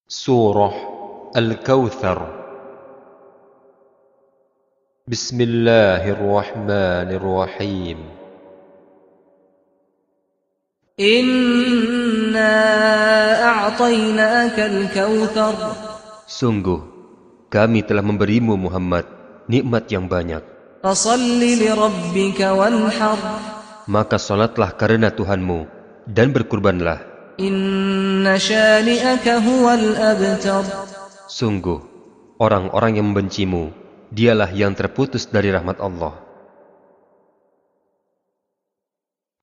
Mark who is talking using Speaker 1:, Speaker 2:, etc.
Speaker 1: Surah Al-Kawthar. Bismillahirrahmanirrahim.
Speaker 2: Inna a'tainaka al-kawthar.
Speaker 1: Sungguh, kami telah memberimu Muhammad nikmat yang banyak.
Speaker 2: Fasalli li rabbika wanhar.
Speaker 1: Maka salatlah karena Tuhanmu dan berkurbanlah.
Speaker 2: Inna syani'aka huwal abtar.
Speaker 1: Sungguh, orang-orang yang membencimu, dialah yang terputus dari rahmat Allah.